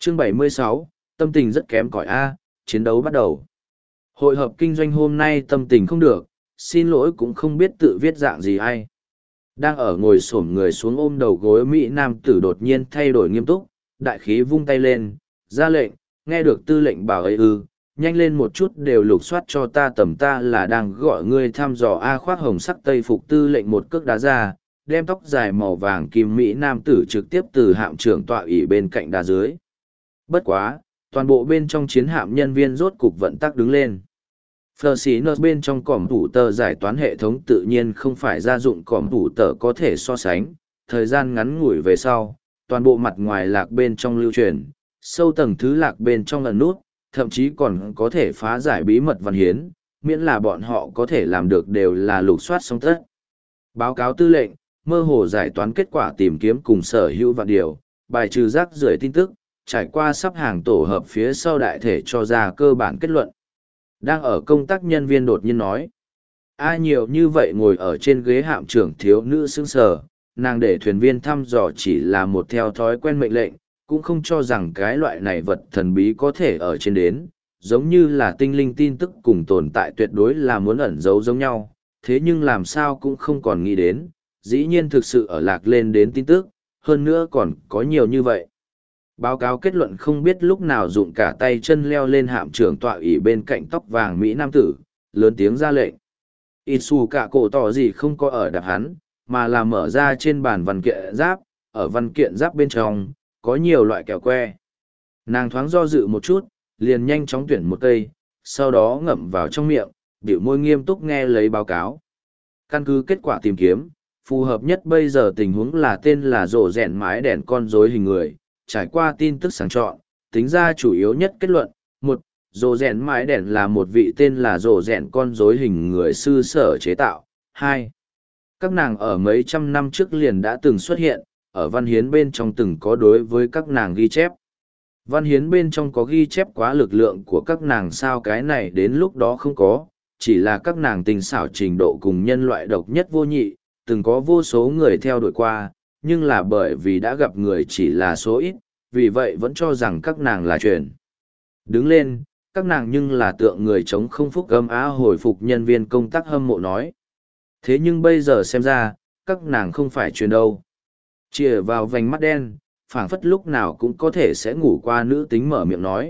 Chương 76, tâm tình rất kém cỏi A, chiến đấu bắt đầu. Hội hợp kinh doanh hôm nay tâm tình không được, xin lỗi cũng không biết tự viết dạng gì ai. Đang ở ngồi xổm người xuống ôm đầu gối Mỹ Nam tử đột nhiên thay đổi nghiêm túc, đại khí vung tay lên, ra lệnh, nghe được tư lệnh bảo ấy nhanh lên một chút đều lục soát cho ta tầm ta là đang gọi ngươi thăm dò A khoác hồng sắc tây phục tư lệnh một cước đá ra, đem tóc dài màu vàng kim Mỹ Nam tử trực tiếp từ hạm trưởng tọa ủy bên cạnh đá dưới. Bất quá, toàn bộ bên trong chiến hạm nhân viên rốt cục vận tắc đứng lên. Flexiner bên trong cỏm thủ tờ giải toán hệ thống tự nhiên không phải gia dụng cỏm thủ tờ có thể so sánh, thời gian ngắn ngủi về sau, toàn bộ mặt ngoài lạc bên trong lưu truyền, sâu tầng thứ lạc bên trong lần nút, thậm chí còn có thể phá giải bí mật văn hiến, miễn là bọn họ có thể làm được đều là lục soát xong tất. Báo cáo tư lệnh, mơ hồ giải toán kết quả tìm kiếm cùng sở hữu vạn điều, bài trừ rác rưởi tin tức, trải qua sắp hàng tổ hợp phía sau đại thể cho ra cơ bản kết luận. Đang ở công tác nhân viên đột nhiên nói. Ai nhiều như vậy ngồi ở trên ghế hạm trưởng thiếu nữ sững sờ, nàng để thuyền viên thăm dò chỉ là một theo thói quen mệnh lệnh, cũng không cho rằng cái loại này vật thần bí có thể ở trên đến, giống như là tinh linh tin tức cùng tồn tại tuyệt đối là muốn ẩn giấu giống nhau, thế nhưng làm sao cũng không còn nghĩ đến, dĩ nhiên thực sự ở lạc lên đến tin tức, hơn nữa còn có nhiều như vậy. Báo cáo kết luận không biết lúc nào dụng cả tay chân leo lên hạm trưởng tọa ủy bên cạnh tóc vàng Mỹ Nam tử, lớn tiếng ra lệnh. Itsu cả cổ tỏ gì không có ở đạp hắn, mà là mở ra trên bàn văn kiện giáp, ở văn kiện giáp bên trong, có nhiều loại kẹo que. Nàng thoáng do dự một chút, liền nhanh chóng tuyển một cây, sau đó ngậm vào trong miệng, biểu môi nghiêm túc nghe lấy báo cáo. Căn cứ kết quả tìm kiếm, phù hợp nhất bây giờ tình huống là tên là rổ rèn mái đèn con rối hình người, trải qua tin tức sáng chọn, tính ra chủ yếu nhất kết luận, một, rổ rèn mái đèn là một vị tên là rổ rèn con rối hình người sư sở chế tạo, hai, các nàng ở mấy trăm năm trước liền đã từng xuất hiện, ở văn hiến bên trong từng có đối với các nàng ghi chép. Văn hiến bên trong có ghi chép quá lực lượng của các nàng sao cái này đến lúc đó không có, chỉ là các nàng tình xảo trình độ cùng nhân loại độc nhất vô nhị, từng có vô số người theo đuổi qua, nhưng là bởi vì đã gặp người chỉ là số ít, vì vậy vẫn cho rằng các nàng là truyền. Đứng lên, các nàng nhưng là tượng người chống không phúc âm á hồi phục nhân viên công tác hâm mộ nói. Thế nhưng bây giờ xem ra, các nàng không phải truyền đâu. Chìa vào vành mắt đen, phảng phất lúc nào cũng có thể sẽ ngủ qua nữ tính mở miệng nói.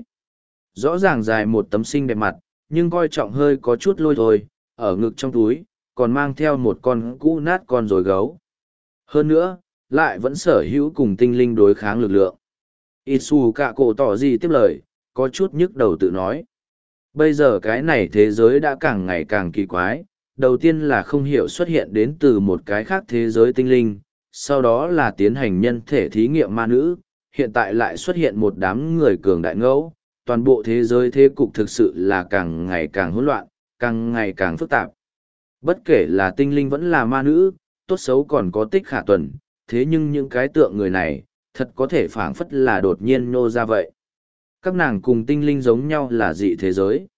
Rõ ràng dài một tấm xinh đẹp mặt, nhưng coi trọng hơi có chút lôi thôi, ở ngực trong túi, còn mang theo một con cũ nát con rồi gấu. Hơn nữa, lại vẫn sở hữu cùng tinh linh đối kháng lực lượng. Itsu cả cổ tỏ gì tiếp lời, có chút nhức đầu tự nói. Bây giờ cái này thế giới đã càng ngày càng kỳ quái, đầu tiên là không hiểu xuất hiện đến từ một cái khác thế giới tinh linh, sau đó là tiến hành nhân thể thí nghiệm ma nữ, hiện tại lại xuất hiện một đám người cường đại ngẫu, toàn bộ thế giới thế cục thực sự là càng ngày càng hỗn loạn, càng ngày càng phức tạp. Bất kể là tinh linh vẫn là ma nữ, tốt xấu còn có tích khả tuần, thế nhưng những cái tượng người này, thật có thể phảng phất là đột nhiên nô ra vậy. Các nàng cùng tinh linh giống nhau là dị thế giới.